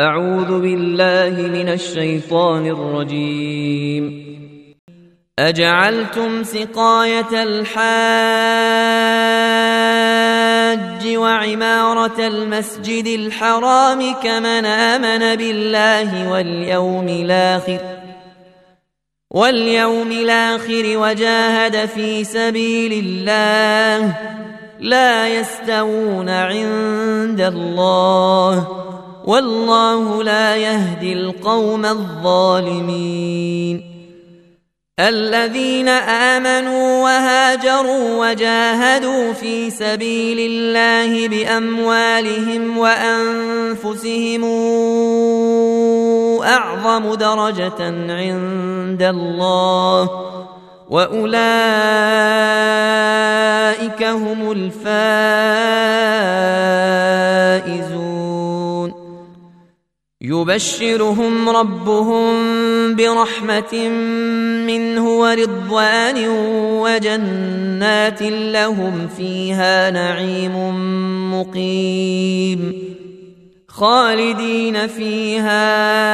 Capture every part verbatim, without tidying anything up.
أعوذ بالله من الشيطان الرجيم. أجعلتم سقاية الحاج وعمارة المسجد الحرام كمن آمن بالله واليوم الآخر واليوم الآخر وجاهد في سبيل الله لا يستوون عند الله والله لا يهدي القوم الظالمين. الذين آمنوا وهاجروا وجاهدوا في سبيل الله بأموالهم وأنفسهم أعظم درجة عند الله وأولئك هم الفائزون. يبشرهم ربهم برحمة منه ورضوان وجنات لهم فيها نعيم مقيم خالدين فيها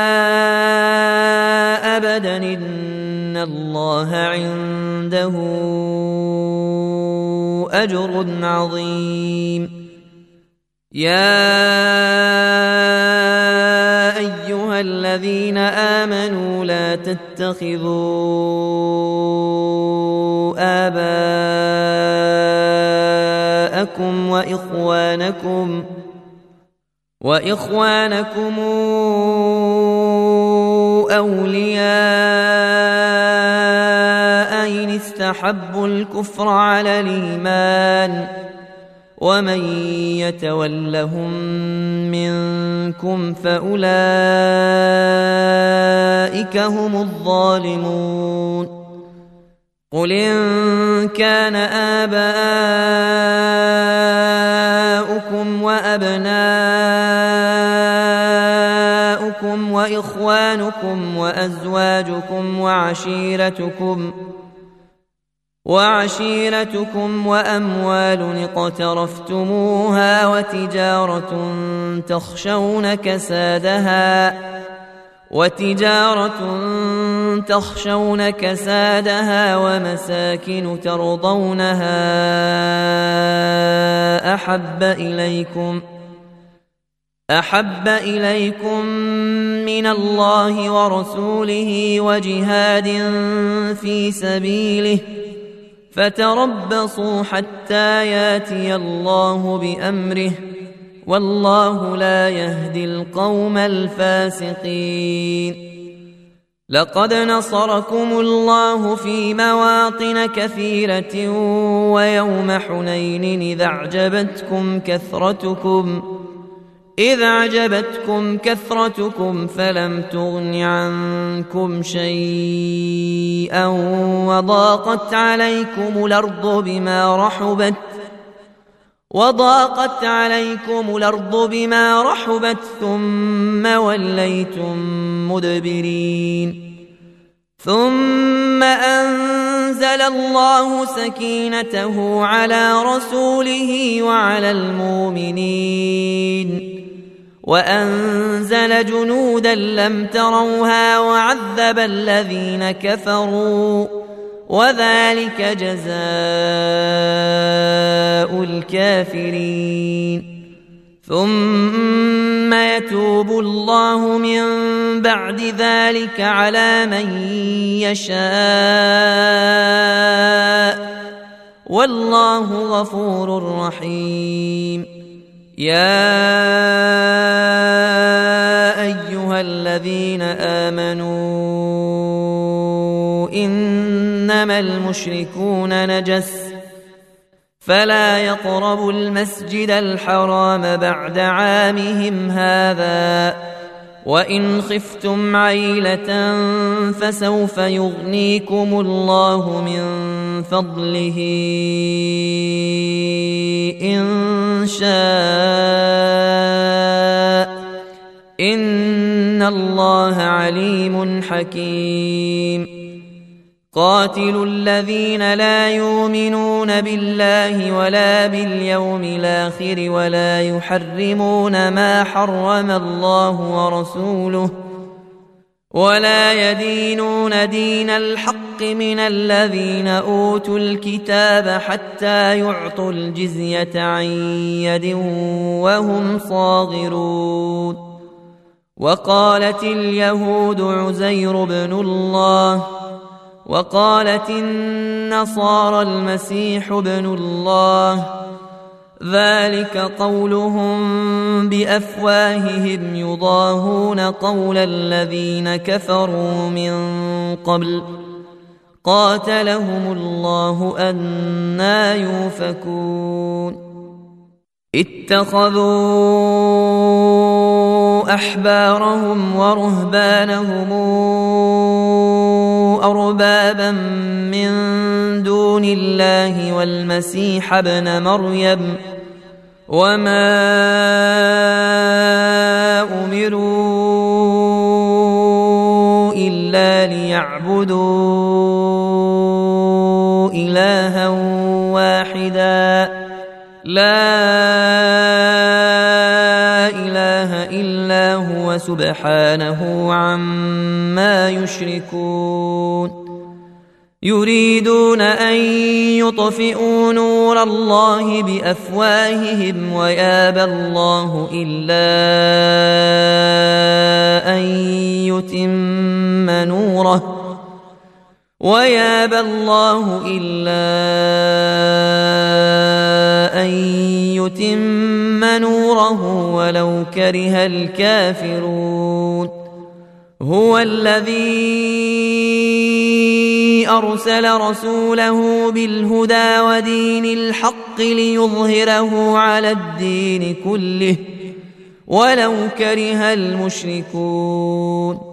أبدا إن الله عنده أجر عظيم. يا أيها الذين آمنوا لا تتخذوا آباءكم وإخوانكم وإخوانكم أولياء إن استحبوا الكفر على الإيمان ومن يتولهم منكم فأولئك هم الظالمون. قل إن كان آباؤكم وأبناؤكم وإخوانكم وأزواجكم وعشيرتكم وعشيرتكم وأموال اقترفتموها وتجارة تخشون كسادها وتجارة تخشون كسادها ومساكن ترضونها أحب إليكم أحب إليكم من الله ورسوله وجهاد في سبيله فتربصوا حتى ياتي الله بأمره والله لا يهدي القوم الفاسقين. لقد نصركم الله في مواطن كثيرة ويوم حنين إذ أعجبتكم كثرتكم إذ أعجبتكم كثرتكم فلم تغن عنكم شيئا وضاقت عليكم الأرض بما رحبت وضاقت عليكم الأرض بما رحبت ثم وليتم مدبرين. ثم أنزل الله سكينته على رسوله وعلى المؤمنين وأنزل جنودا لم تروها وعذب الذين كفروا وذلك جزاء الكافرين. ثم يتوب الله من بعد ذلك على من يشاء والله غفور رحيم. يا أيها الذين آمنوا إنما المشركون نجس فلا يقربوا المسجد الحرام بعد عامهم هذا وإن خفتم عيلة فسوف يغنيكم الله من فضله إن شاء إن الله عليم حكيم. قاتلوا الذين لا يؤمنون بالله ولا باليوم الآخر ولا يحرمون ما حرم الله ورسوله ولا يدينون دين الحق من الذين أوتوا الكتاب حتى يعطوا الجزية عن يد وهم صاغرون. وقالت اليهود عزير بن الله وقالت النصارى المسيح ابن الله، ذلك قولهم بأفواههم يضاهون قول الذين كفروا من قبل قاتلهم الله أنى يؤفكون. اتخذوا أحبارهم ورهبانهم أربابا من دون الله والمسيح ابن مريم وما أمروا إلا ليعبدوا إلها واحدا لا إله إلا هو سبحانه عما يشركون. يريدون أن يطفئوا نور الله بأفواههم ويابى الله إلا أن يتم نوره ويابى الله إلا أن يتم نوره ولو كره الكافرون. هو الذي أرسل رسوله بالهدى ودين الحق ليظهره على الدين كله ولو كره المشركون.